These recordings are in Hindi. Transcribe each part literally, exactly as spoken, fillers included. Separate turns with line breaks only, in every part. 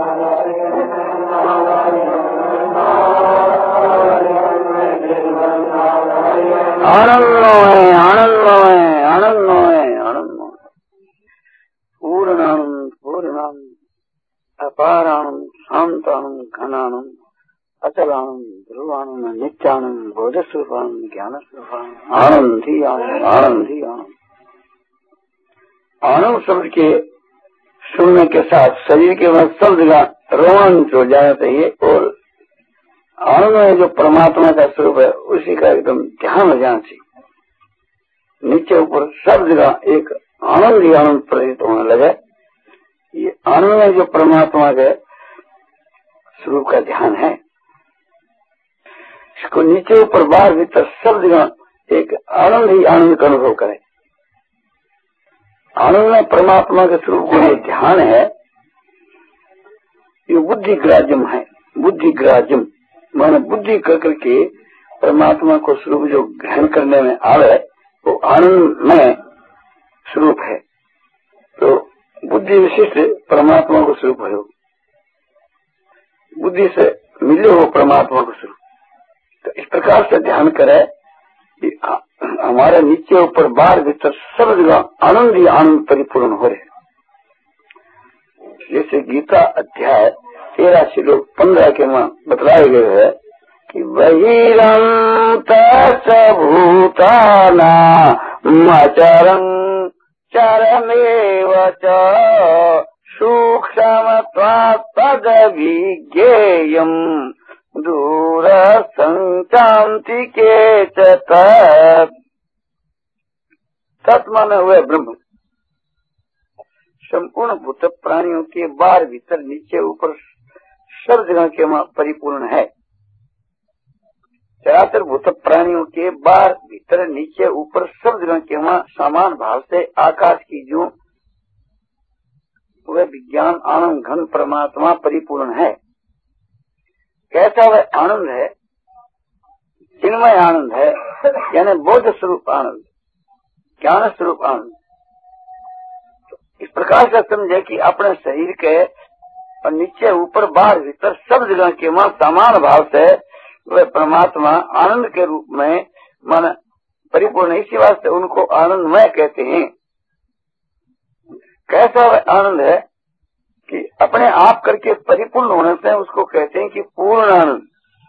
आनंदमय आनंदमय आनंदमय आनंदमय पूर्णानंद पूर्णानंद अपारानंद शांतानंद घनानंद अचलानंद ध्रुवानंद नित्यानंद बोधस्वरूपानंद ज्ञान स्वरूपानंद आनंद ही आनंद आनंद ही आनंद। आनंद शब्द के सुनने के साथ शरीर के बाद सब जगह रोमांच हो जाना चाहिए और आनंद में जो परमात्मा का स्वरूप है उसी का एकदम ध्यान हो जाना चाहिए। नीचे ऊपर सब जगह एक आनंद ही आनंद प्रतीत होने लगे। ये आनंद में जो परमात्मा के स्वरूप का ध्यान है इसको नीचे ऊपर बाहर भीतर सब जगह एक आनंद ही आनंद का अनुभव करें। आनंद में परमात्मा के स्वरूप का ध्यान है ये बुद्धि ग्राह्यम है। बुद्धि ग्राह्यम माने बुद्धि कर करके परमात्मा को स्वरूप जो ग्रहण करने में आवे वो आनंद में स्वरूप है। तो बुद्धि विशिष्ट परमात्मा को स्वरूप है। बुद्धि से मिले हो परमात्मा को स्वरूप। तो इस प्रकार से ध्यान करे कि हमारे नीचे ऊपर बाहर भीतर सब जगह आनंद ही आनंद परिपूर्ण हो रहे। जैसे गीता अध्याय तेरह श्लोक पंद्रह के में बतलाए गए है कि बहिरंत भूताना मचरं चरमेव च सूक्ष्मत्वात् तद्विज्ञेयम् दूर संचान्तिके च तत्। तत् माने हुए ब्रह्म संपूर्ण भूत प्राणियों के बाहर भीतर नीचे ऊपर सब जगह के वहाँ परिपूर्ण है। चराचर भूत प्राणियों के बाहर भीतर नीचे ऊपर सब जगह के वहाँ समान भाव से आकाश की जो वह विज्ञान आनंद घन परमात्मा परिपूर्ण है। कैसा वह आनंद है? चिन्मय आनंद है यानी बोध स्वरूप आनंद, ज्ञान स्वरूप आनंद। इस प्रकार से समझे कि अपने शरीर के और नीचे ऊपर बाहर भीतर सब जगह के वहाँ समान भाव से वह परमात्मा आनंद के रूप में मन परिपूर्ण। इसी वास्ते उनको आनंदमय कहते हैं। कैसा वह आनंद है कि अपने आप करके परिपूर्ण होने से उसको कहते हैं कि पूर्ण आनंद।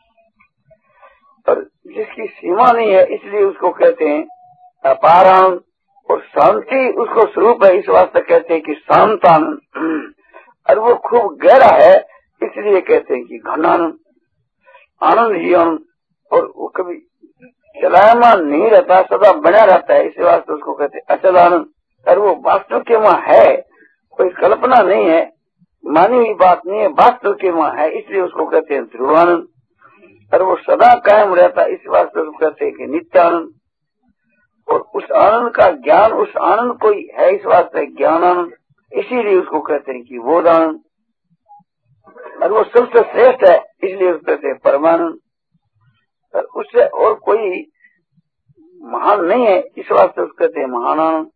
और जिसकी सीमा नहीं है इसलिए उसको कहते हैं अपार आनंद। और शांति उसको स्वरूप है इस वास्ते कहते हैं कि शांत आनंद। और वो खूब गहरा है इसलिए कहते हैं कि घन आनंद, आनंद ही आनंद। और वो कभी चलायमान नहीं रहता, सदा बना रहता है, इसी वास्ते उसको कहते हैं अचल आनंद। और वो वास्तव के वहाँ है, कोई कल्पना नहीं है, मानी हुई बात नहीं है, वास्तव के वहाँ है, इसलिए उसको कहते हैं ध्रुवानंद। और वो सदा कायम रहता है, इस वास्ते उसको कहते हैं कि नित्यानंद। और उस आनंद का ज्ञान उस आनंद को ही है, इस वास्ते ज्ञान आनंद, इसीलिए उसको कहते हैं कि बोध आनंद। और वो सबसे श्रेष्ठ है इसलिए उसको कहते हैं परमानंद। और उससे और कोई महान नहीं है, इस वास्ते उसको कहते हैं महान आनंद।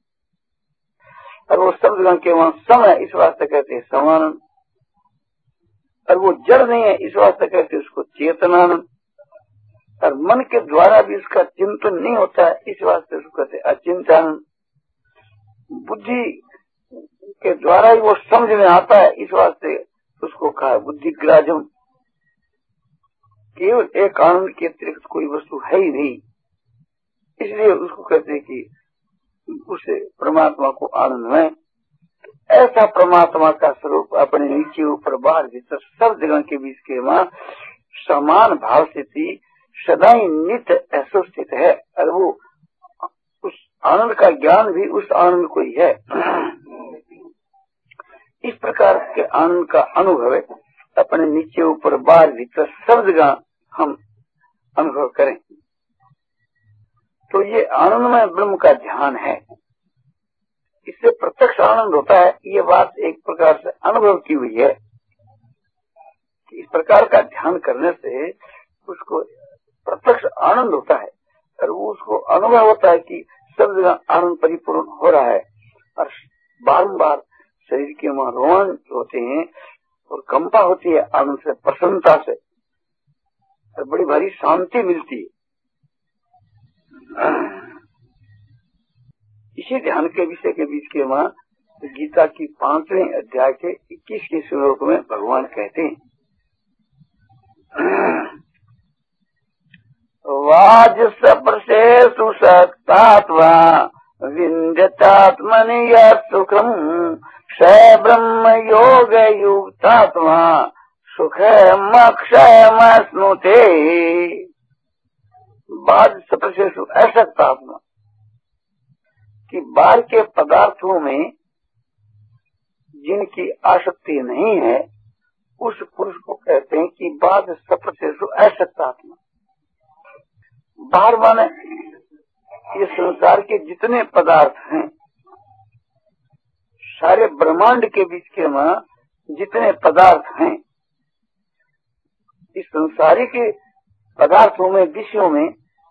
और वो सब जगह के वहाँ सम है, इस वास्ते कहते हैं समानंद। और वो जड़ नहीं है, इस वास्ते कहते हैं उसको चेतनानंद। और मन के द्वारा भी उसका चिंतन नहीं होता है, इस वास्ते उसको कहते हैं अचिंतानंद। बुद्धि के द्वारा ही वो समझ में आता है, इस वास्ते उसको कहा बुद्धि ग्राह्यम। केवल एक आनंद के अतिरिक्त कोई वस्तु है ही नहीं, इसलिए उसको कहते हैं कि उसे परमात्मा को आनंद में। ऐसा परमात्मा का स्वरूप अपने नीचे ऊपर बाहर भीतर सब जगह के बीच के वहाँ समान भाव से थी, सदा ही नित्य ऐसा स्थित है। और वो उस आनंद का ज्ञान भी उस आनंद को ही है। इस प्रकार के आनंद का अनुभव अपने नीचे ऊपर बाहर भीतर सब जगह हम अनुभव करें तो ये आनंदमय ब्रह्म का ध्यान है। इससे प्रत्यक्ष आनंद होता है, ये बात एक प्रकार से अनुभव की हुई है कि इस प्रकार का ध्यान करने से उसको प्रत्यक्ष आनंद होता है। और वो उसको अनुभव होता है कि सब जगह आनंद परिपूर्ण हो रहा है। और बारंबार शरीर के वहाँ रोमांच होते हैं और कंपा होती है आनंद से, प्रसन्नता से, और बड़ी भारी शांति मिलती है। इसी ध्यान के विषय के बीच के वहां गीता की पांचवें अध्याय के इक्कीस के श्लोक में भगवान कहते हैं, वाज सप्रसेषु सक्तात्मा विन्द्यतात्मनि यत् सुखम् स ब्रह्म योग युक्तात्मा सुखमक्षयमश्नुते। वाज सप्रसेषु असक्तात्मा, कि बाहर के पदार्थों में जिनकी आसक्ति नहीं है उस पुरुष को कहते हैं कि बाध सप्रसेषु असक्तात्मा। बाहर माने ये संसार के जितने पदार्थ हैं, सारे ब्रह्मांड के बीच के वहां जितने पदार्थ हैं, इस संसारी के पदार्थों में, विषयों में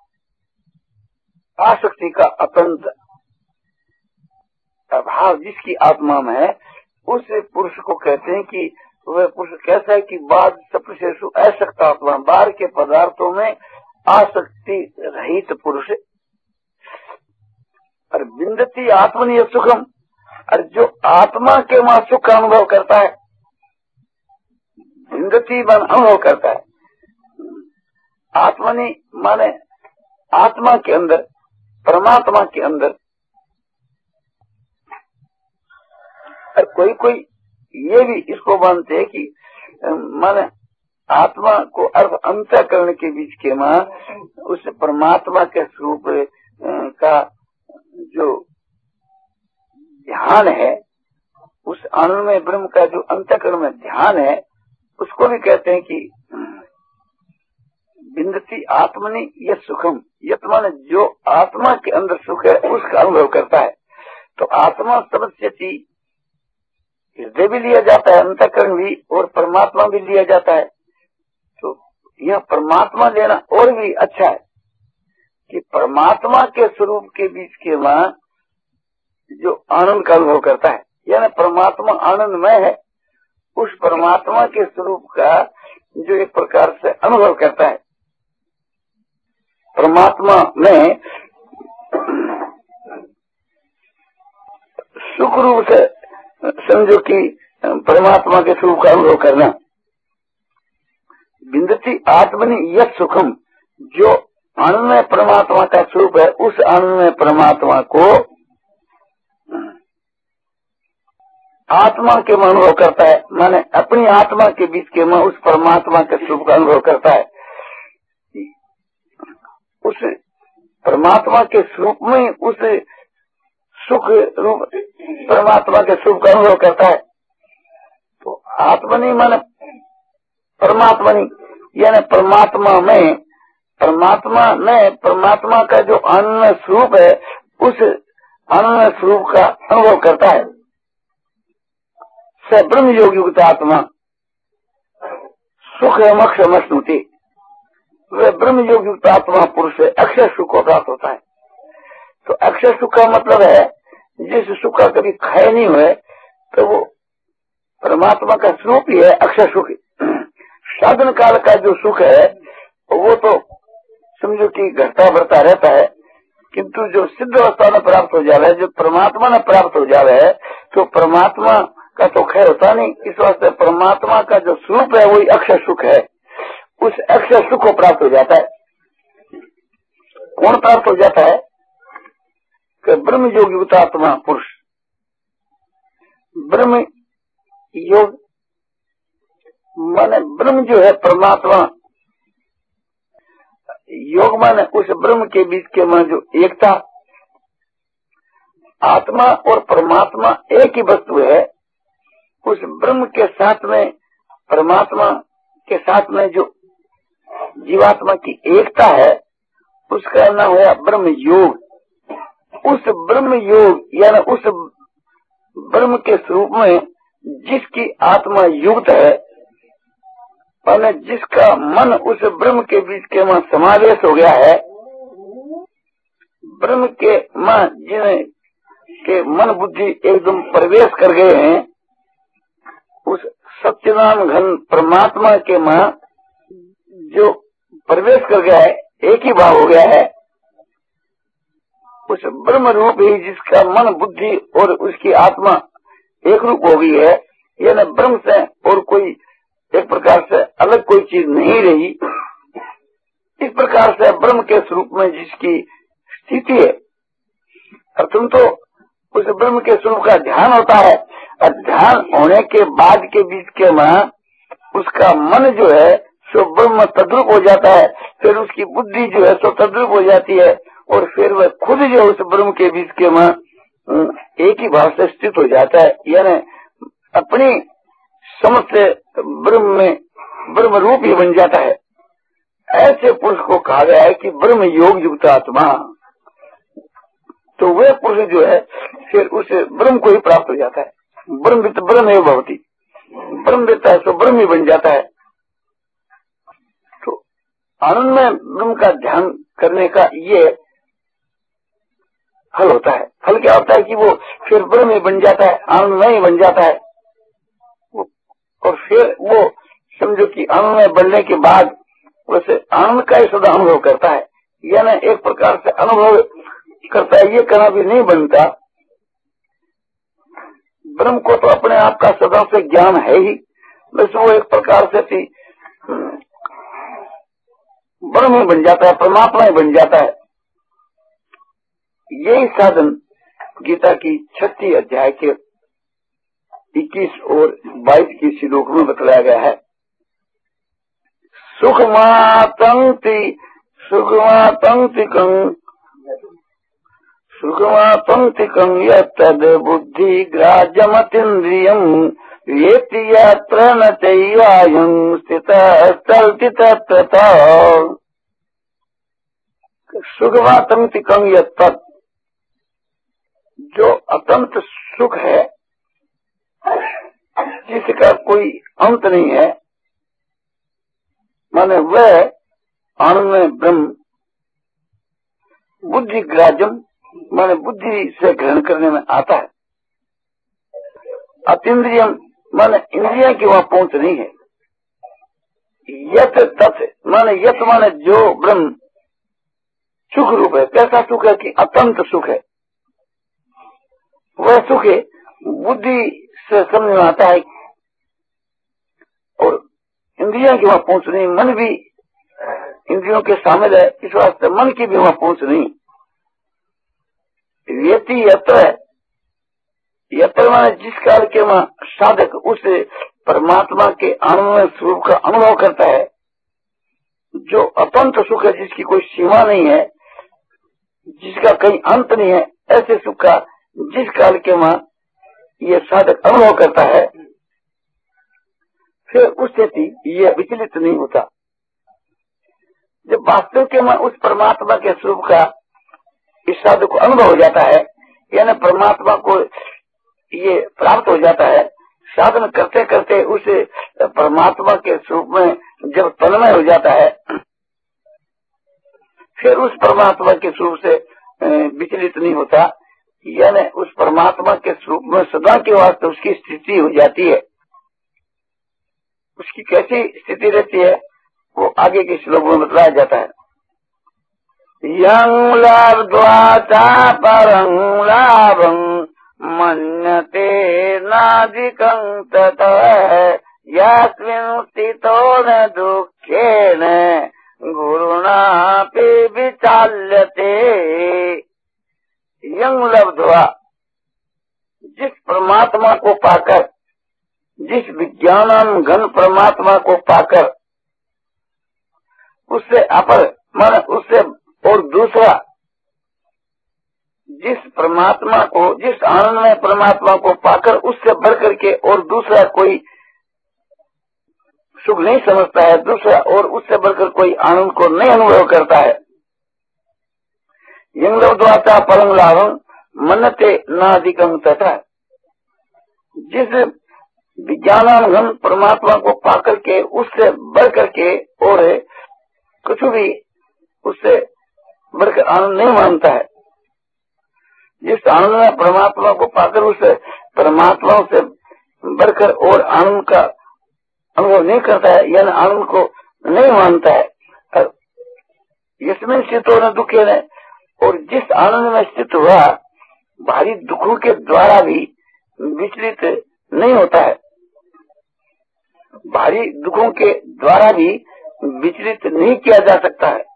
आसक्ति का अत्यंत अभाव जिसकी आत्मा में है, उस पुरुष को कहते हैं कि वह पुरुष कैसा है कि बाध सप्रसेषु असक्तात्मा, बाहर के पदार्थों में आसक्ति रहित पुरुष। और विन्दति आत्मनि सुखम, और जो आत्मा के वहां सुख का अनुभव करता है, विन्दति मन अनुभव करता है। आत्मनि माने आत्मा के अंदर, परमात्मा के अंदर। और कोई कोई ये भी इसको मानते हैं कि माने आत्मा को अर्थ अंतःकरण के बीच के मां उस परमात्मा के स्वरूप का जो ध्यान है, उस आनंदमय ब्रह्म का जो अंतःकरण में ध्यान है, उसको भी कहते हैं कि विन्दति आत्मनि यत् सुखम। यत् माने जो आत्मा के अंदर सुख है उसका अनुभव करता है। तो आत्मा समस्यति, हृदय भी लिया जाता है, अंतःकरण भी, और परमात्मा भी लिया जाता है। तो यह परमात्मा लेना और भी अच्छा है कि परमात्मा के स्वरूप के बीच के वहां जो आनंद का अनुभव करता है, यानी परमात्मा आनंदमय है, उस परमात्मा के स्वरूप का जो एक प्रकार से अनुभव करता है। परमात्मा में सुख रूप से समझो कि परमात्मा के स्वरूप का अनुभव करना। विन्दति आत्मनि यत् सुखम, जो आनंद में परमात्मा का स्वरूप है, उस आनंद में परमात्मा को आत्मा के में अनुभव करता है, माने अपनी आत्मा के बीच के में उस परमात्मा के स्वरूप का अनुभव करता है। उस परमात्मा के स्वरूप में उस सुख रूप परमात्मा के स्वरूप का अनुभव करता है। तो आत्मनि माने परमात्मनि, यानी परमात्मा में, परमात्मा में परमात्मा का जो आनंद स्वरूप है, उस आनंद स्वरूप का अनुभव करता है। स ब्रह्म योग युक्त आत्मा सुख अक्षयमश्नुते, वह ब्रह्म योग युक्त आत्मा पुरुष से अक्षय सुख को प्राप्त होता है। तो अक्षय सुख का मतलब है जिस सुख का कभी क्षय नहीं हुए, तो वो परमात्मा का स्वरूप ही है अक्षय सुख। साधन काल का जो सुख है वो तो समझो कि घटता बढ़ता रहता है, किंतु जो सिद्ध अवस्था में प्राप्त हो जावे, जो परमात्मा में प्राप्त हो जावे है, तो परमात्मा का तो क्षय होता नहीं। इस वास्ते परमात्मा का जो स्वरूप है वही अक्षय सुख है। उस अक्षय सुख को प्राप्त हो जाता है। कौन प्राप्त हो जाता है? कि ब्रह्म योग युक्त आत्मा पुरुष। ब्रह्म योग माने ब्रह्म जो है परमात्मा, योग माने उस ब्रह्म के बीच के में जो एकता, आत्मा और परमात्मा एक ही वस्तु है। उस ब्रह्म के साथ में परमात्मा के साथ में जो जीवात्मा की एकता है, उसका नाम है ब्रह्म योग। उस ब्रह्म योग यानी उस ब्रह्म के स्वरूप में जिसकी आत्मा युक्त है, और जिसका मन उस ब्रह्म के बीच के में समावेश हो गया है, ब्रह्म के मन जिन्हें के मन बुद्धि एकदम प्रवेश कर गए हैं, उस सत सच्चिदानंद घन परमात्मा के मां जो प्रवेश कर गया है, एक ही भाव हो गया है, उस ब्रह्म रूप ही जिसका मन बुद्धि और उसकी आत्मा एक रूप हो गई है, यानी ब्रह्म से और कोई एक प्रकार से अलग कोई चीज नहीं रही। इस प्रकार से ब्रह्म के स्वरूप में जिसकी स्थिति है, अर्थम तो उस ब्रह्म के स्वरूप का ध्यान होता है, और ध्यान होने के बाद के बीच के में उसका मन जो है सो ब्रह्म तद्रूप हो जाता है, फिर उसकी बुद्धि जो है सो तद्रूप हो जाती है, और फिर वह खुद जो उस ब्रह्म के बीच के में एक ही भाव से स्थित हो जाता है, यानी अपनी समझ से ब्रह्म में ब्रह्म रूप ही बन जाता है। ऐसे पुरुष को कहा गया है कि ब्रह्म योग युक्त आत्मा। तो वह पुरुष जो है फिर उस ब्रह्म को ही प्राप्त हो जाता है। ब्रह्म ब्रह्म एवं भवती, ब्रह्म देता है तो ब्रह्म ही बन जाता है। तो आनंद में ब्रह्म का ध्यान करने का ये फल होता है। फल क्या होता है कि वो फिर ब्रह्म ही बन जाता है, आनंद में ही बन जाता है। और फिर वो समझो कि आनंद में बनने के बाद वैसे आनंद का ही सदा अनुभव करता है, यानी एक प्रकार से अनुभव करता है। ये कहना भी नहीं बनता, ब्रह्म को तो अपने आप का सदा से ज्ञान है ही, बस वो एक प्रकार से थी ब्रह्म ही बन जाता है, परमात्मा ही बन जाता है। यही साधन गीता की छठी अध्याय के इक्कीस और बाईस की श्लोक में बतलाया गया है। सुखमातंति सुखमातंतिकं सुखमातंतिकं यत्तद् बुद्धि ग्राह्यमतीन्द्रियं वेत्ति यत्र न चैवायं स्थितः चलति तत्रतः। सुखमातंतिकं यत्तद्, जो अतंत सुख है, जिसका कोई अंत नहीं है, माने वह आनंद में ब्रह्म बुद्धि ग्राह्यम माने बुद्धि से ग्रहण करने में आता है। अतीन्द्रियम माने इंद्रिया की वहां पहुंच नहीं है। यत तत् माने यत माने जो ब्रह्म सुख रूप है। कैसा सुख है कि अतंत सुख है, वह सुख है बुद्धि से समझ में आता है, और इंद्रियों की वहां पहुंच नहीं, मन भी इंद्रियों के शामिल है, इस वास्ते मन की भी वहां पहुंच नहीं। व्यक्ति यत्र यत्र माने जिस काल के वहां साधक उस परमात्मा के आनंद स्वरूप का अनुभव करता है, जो अतंत सुख है, जिसकी कोई सीमा नहीं है, जिसका कहीं अंत नहीं है, ऐसे सुख का जिस काल के वहां ये साधक अनुभव करता है, फिर उस स्थिति ये विचलित नहीं होता। जब वास्तव के में उस परमात्मा के स्वरूप का इस साधक को अनुभव हो जाता है, यानी परमात्मा को ये प्राप्त हो जाता है, साधन करते करते उस परमात्मा के स्वरूप में जब तन्मय हो जाता है, फिर उस परमात्मा के स्वरूप से विचलित नहीं होता, यानी उस परमात्मा के स्वरूप में सदा के वास्ते उसकी स्थिति हो जाती है। उसकी कैसी स्थिति रहती है वो आगे के श्लोक में बताया जाता है। यं लब्ध्वा परं लाभं मन्यते नाधिकं ततः यस्मिन् स्थितो न दुःखेन गुरुणापि विचाल्यते। यं लब्ध्वा, जिस परमात्मा को पाकर, जिस विज्ञानम घन परमात्मा को पाकर, उससे अपर माने उससे और दूसरा, जिस परमात्मा को, जिस आनंद में परमात्मा को पाकर उससे बढ़ करके और दूसरा कोई सुख नहीं समझता है, दूसरा और उससे बढ़कर कोई आनंद को नहीं अनुभव करता है। यं लब्ध्वा परं लाभं मन्यते नाधिकं ततः, जिस विज्ञानानुगम परमात्मा को पाकर के उससे बढ़ करके और कुछ भी उससे बढ़कर आनंद नहीं मानता है। जिस आनंद में परमात्मा को पाकर उसे परमात्मा से बढ़कर और आनंद का अनुभव नहीं करता है, यानी आनंद को नहीं मानता है, इसमें स्थित हो न दुखे न, और जिस आनंद में स्थित हुआ भारी दुखों के द्वारा भी विचलित नहीं होता है, भारी दुखों के द्वारा भी विचलित नहीं किया जा सकता है।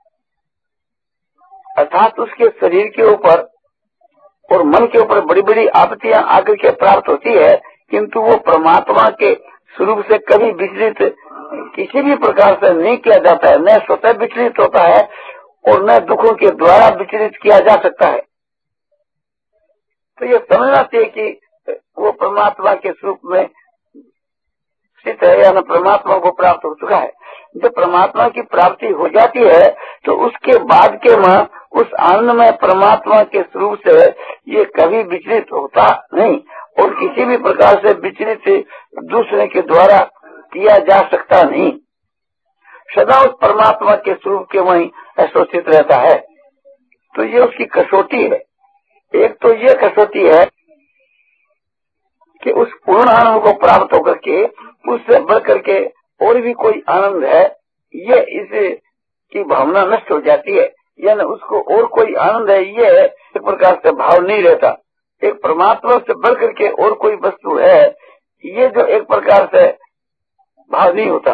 अर्थात उसके शरीर के ऊपर और मन के ऊपर बड़ी बड़ी आपत्तियां आकर के प्राप्त होती है, किंतु वो परमात्मा के स्वरूप से कभी विचलित किसी भी प्रकार से नहीं किया जाता है, न स्वतः विचलित होता है और न दुखों के द्वारा विचलित किया जा सकता है। तो ये समझना चाहिए कि वो परमात्मा के स्वरूप में स्थित है या न परमात्मा को प्राप्त हो चुका है। जब परमात्मा की प्राप्ति हो जाती है तो उसके बाद के मां उस आनंद में परमात्मा के स्वरूप से ये कभी विचलित होता नहीं और किसी भी प्रकार से विचलित दूसरे के द्वारा किया जा सकता नहीं। सदा उस परमात्मा के स्वरूप के वहीं एसोसिएट रहता है। तो ये उसकी कसौटी है। एक तो ये कसौटी है कि उस पूर्ण आनंद को प्राप्त होकर के उससे बढ़ करके और भी कोई आनंद है, ये इसे की भावना नष्ट हो जाती है, यानी उसको और कोई आनंद है ये एक प्रकार से भाव नहीं रहता। एक परमात्मा से बढ़ करके और कोई वस्तु है, ये जो एक प्रकार से भाव नहीं होता।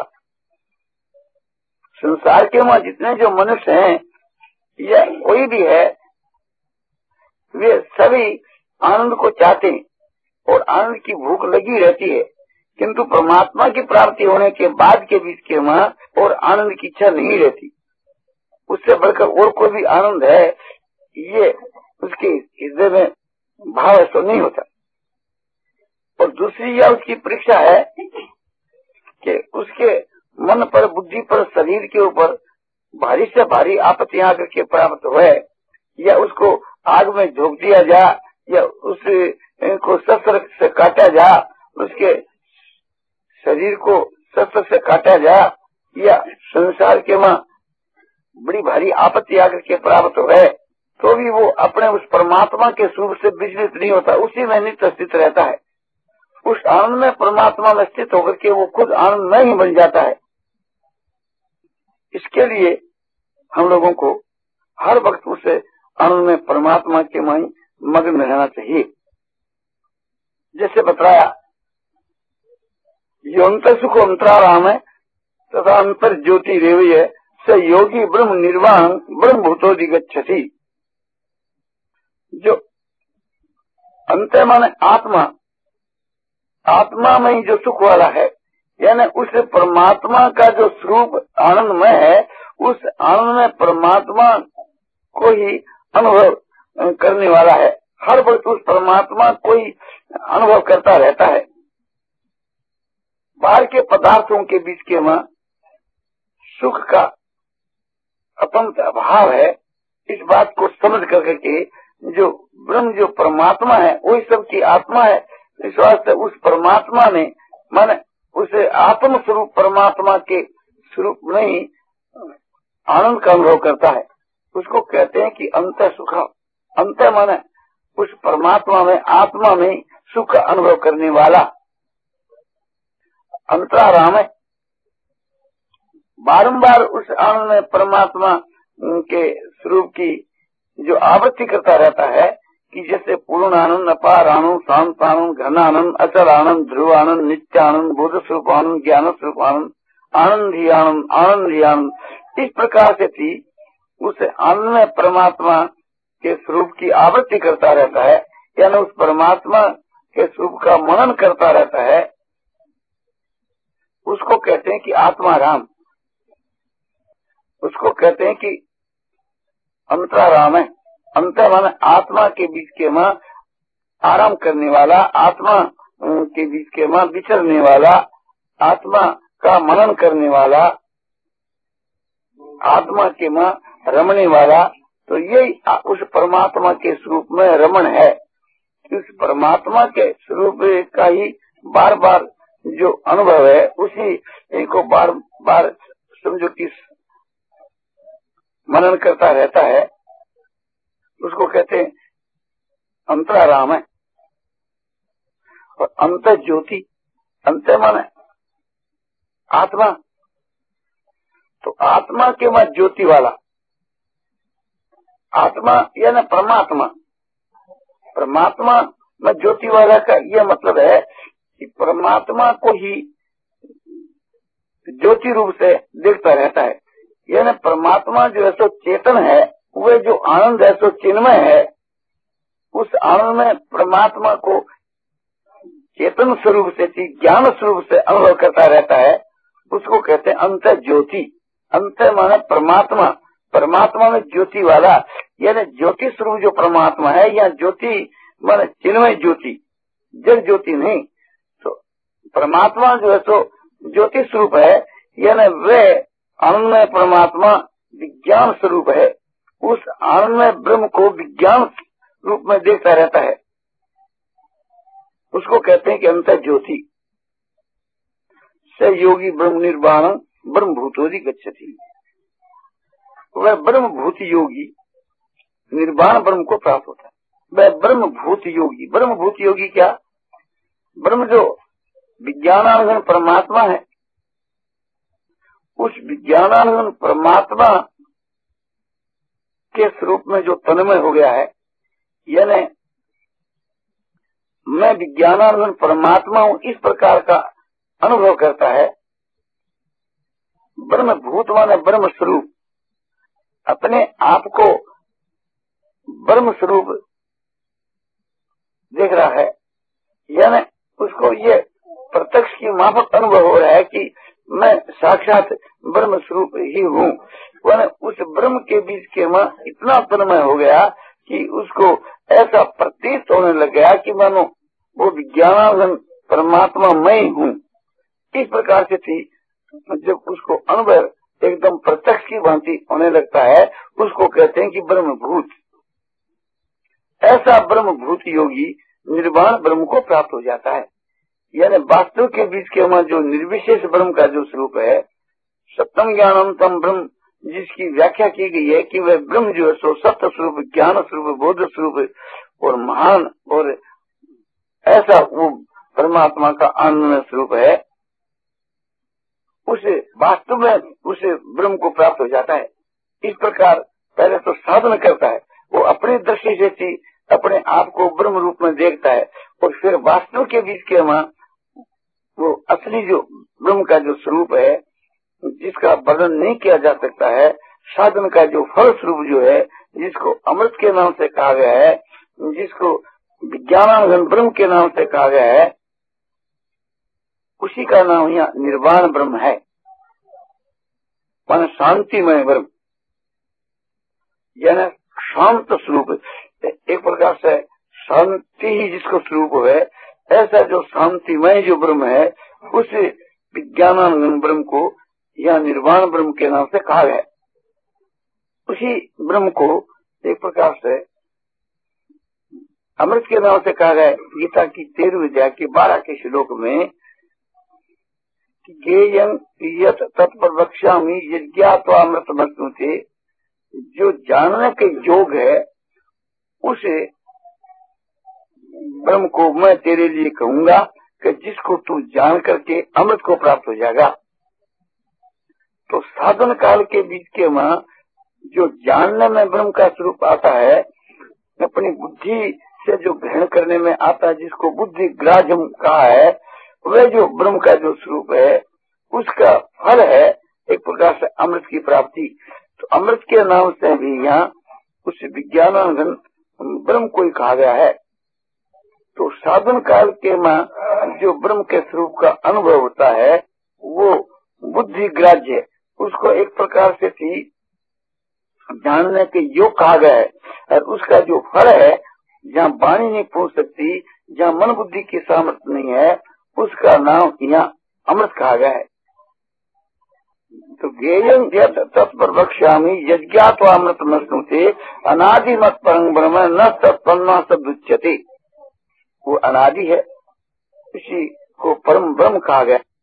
संसार के वहां जितने जो मनुष्य हैं या कोई भी है, वे सभी आनंद को चाहते हैं और आनंद की भूख लगी रहती है, किंतु परमात्मा की प्राप्ति होने के बाद के बीच के वहां और आनंद की इच्छा नहीं रहती। उससे बढ़कर और कोई भी आनंद है, ये उसके हृदय में भाव ऐसा नहीं होता। और दूसरी यह उसकी परीक्षा है कि उसके मन पर, बुद्धि पर, शरीर के ऊपर भारी से भारी आपत्तियां आकर के प्राप्त हुए, या उसको आग में झोंक दिया जा, या उसको शस्त्र से काटा जा, उसके शरीर को शस्त्र से काटा जा, या संसार के वहां बड़ी भारी आपत्ति आकर के प्राप्त हो गए, तो भी वो अपने उस परमात्मा के स्वरूप से विचलित नहीं होता, उसी में नित्य स्थित रहता है। उस आनंद में परमात्मा में स्थित होकर के वो खुद आनंद में ही बन जाता है। इसके लिए हम लोगों को हर वक्त उसे आनंद में परमात्मा के में मग्न रहना चाहिए। जैसे बताया, यो अंतर सुख अंतराराम है तथा अंतर ज्योति रेवय से योगी ब्रह्म निर्वाण ब्रह्म भूतोदिगच्छति। जो अंत माने आत्मा, आत्मा में ही जो सुख वाला है, यानी उस परमात्मा का जो स्वरूप आनंदमय है, उस आनंद में परमात्मा को ही अनुभव करने वाला है। हर वक्त उस परमात्मा को ही अनुभव करता रहता है। बाहर के पदार्थों के बीच के वहां सुख का अपंत अभाव है। इस बात को समझ करके जो ब्रह्म, जो परमात्मा है, वही सबकी आत्मा है। इस वास्ते उस परमात्मा ने माने उसे आत्म स्वरूप परमात्मा के स्वरूप में ही आनंद का अनुभव करता है। उसको कहते हैं कि अंत सुख। अंत माने उस परमात्मा में, आत्मा में सुख का अनुभव करने वाला अंतराराम है। बारंबार उस आनंद में परमात्मा के स्वरूप की जो आवृत्ति करता रहता है कि जैसे पूर्ण आनंद, अपार आनंद, शांत आनंद, घन आनंद, अचल आनंद, ध्रुव आनंद, नित्य आनंद, बोध स्वरूप आनंद, ज्ञान स्वरूप आनंद, आनंद ही आनंद, आनंद ही आनंद, इस प्रकार से थी उस आनंद में परमात्मा के स्वरूप की आवृत्ति करता रहता है, यानी उस परमात्मा के स्वरूप का मनन करता रहता है। उसको कहते हैं कि आत्मा राम, उसको कहते हैं कि अंतराराम है। अंत माने आत्मा के बीच के मां आराम करने वाला, आत्मा के बीच के मां विचरने वाला, आत्मा का मनन करने वाला, आत्मा के मां रमने वाला। तो यही उस परमात्मा के स्वरूप में रमण है। उस परमात्मा के स्वरूप का ही बार बार जो अनुभव है, उसी को बार बार समझो कि मनन करता रहता है। उसको कहते हैं अंतराराम है। और अंत ज्योति, अंत माने आत्मा, तो आत्मा के मत ज्योति वाला, आत्मा यानी परमात्मा, परमात्मा में ज्योति वाला का यह मतलब है कि परमात्मा को ही ज्योति रूप से देखता रहता है। यानी परमात्मा जो है सो चेतन है, वह जो आनंद है सो चिन्मय है, उस आनंद में परमात्मा को चेतन स्वरूप से, ज्ञान स्वरूप से अनुभव करता रहता है, उसको कहते हैं अंत ज्योति। अंत माने परमात्मा, परमात्मा में ज्योति वाला, यानी ज्योति स्वरूप जो परमात्मा है, या ज्योति माने चिन्मय ज्योति, जड़ ज्योति नहीं। तो परमात्मा जो है सो ज्योति स्वरूप है, यानी वे आनंदमय परमात्मा विज्ञान स्वरूप है। उस आनंदमय ब्रह्म को विज्ञान रूप में देखता रहता है, उसको कहते हैं कि अंत ज्योति। स योगी ब्रह्म निर्वाण ब्रह्म भूतोदि गच्छति। वह ब्रह्म भूत योगी निर्वाण ब्रह्म को प्राप्त होता है। वह ब्रह्म भूत योगी, ब्रह्म भूत योगी क्या? ब्रह्म जो विज्ञानानंद परमात्मा है, उस विज्ञानानंद परमात्मा के स्वरूप में जो तन्मय हो गया है, यानी मैं विज्ञानानंद परमात्मा हूँ, इस प्रकार का अनुभव करता है। ब्रह्म भूत माने ब्रह्म स्वरूप, अपने आप को ब्रह्म स्वरूप देख रहा है, यानी उसको ये प्रत्यक्ष की माफक अनुभव हो रहा है कि मैं साक्षात ब्रह्म स्वरूप ही हूँ। उस ब्रह्म के बीच के में इतना तन्मय हो गया कि उसको ऐसा प्रतीत होने लग गया कि मानो वो विज्ञानानंद परमात्मा मैं ही हूँ। इस प्रकार से थी, जब उसको अनुभव एकदम प्रत्यक्ष की भांति होने लगता है, उसको कहते हैं कि ब्रह्म भूत। ऐसा ब्रह्म भूत योगी निर्वाण ब्रह्म को प्राप्त हो जाता है। यानी वास्तव के बीच के में जो निर्विशेष ब्रह्म का जो स्वरूप है, सप्तम ज्ञानम तम ब्रह्म, जिसकी व्याख्या की गई है कि वह ब्रह्म जो है सो सत्य स्वरूप, ज्ञान स्वरूप, बोध स्वरूप और महान, और ऐसा वो परमात्मा का आनंद स्वरूप है, उसे वास्तव में उसे ब्रह्म को प्राप्त हो जाता है। इस प्रकार पहले तो साधन करता है, वो अपनी दृष्टि से अपने आप को ब्रह्म रूप में देखता है, और फिर वास्तव के बीच के वहाँ वो असली जो ब्रह्म का जो स्वरूप है, जिसका वर्णन नहीं किया जा सकता है, साधन का जो फल स्वरूप जो है, जिसको अमृत के नाम से कहा गया है, जिसको विज्ञानानंद ब्रह्म के नाम से कहा गया है, उसी का नाम यहाँ निर्वाण ब्रह्म है, माने शांतिमय ब्रह्म, यानी शांत स्वरूप। एक प्रकार से शांति ही जिसको स्वरूप है, ऐसा जो शांतिमय जो ब्रह्म है, उस विज्ञानानंद ब्रह्म को या निर्वाण ब्रह्म के नाम से कहा गया है। उसी ब्रह्म को एक प्रकार से अमृत के नाम से कहा गया है। गीता की तेरहवीं अध्याय के बारह के श्लोक में गेयं यत् तत्प्रवक्ष्यामि यज्ञात्वा अमृतमश्नुते, जो जानने के योग है उसे ब्रह्म को मैं तेरे लिए कहूंगा कि जिसको तू जान करके अमृत को प्राप्त हो जाएगा। तो साधन काल के बीच के वहाँ जो जानने में ब्रह्म का स्वरूप आता है, अपनी बुद्धि से जो ग्रहण करने में आता है, जिसको बुद्धि ग्राह्य कहा है, वह जो ब्रह्म का जो स्वरूप है, उसका फल है एक प्रकार से अमृत की प्राप्ति। तो अमृत के नाम से भी यहाँ उस विज्ञानानंद ब्रह्म को ही कहा गया है। तो साधन काल के में जो ब्रह्म के स्वरूप का अनुभव होता है, वो बुद्धि ग्राह्य, उसको एक प्रकार से थी जानने के योग कहा गया है। और उसका जो फल है, जहाँ वाणी नहीं पहुंच सकती, जहाँ मन बुद्धि की सामर्थ्य नहीं है, उसका नाम यहाँ अमृत कहा गया है। तो गेयं यत् तत्प्रवक्ष्यामि यज्ञात्वा अमृतमश्नुते अनादिमत् परं ब्रह्म न तत्पन्ना सदुच्यते। वो अनादि है, इसी को परम ब्रह्म कहा गया।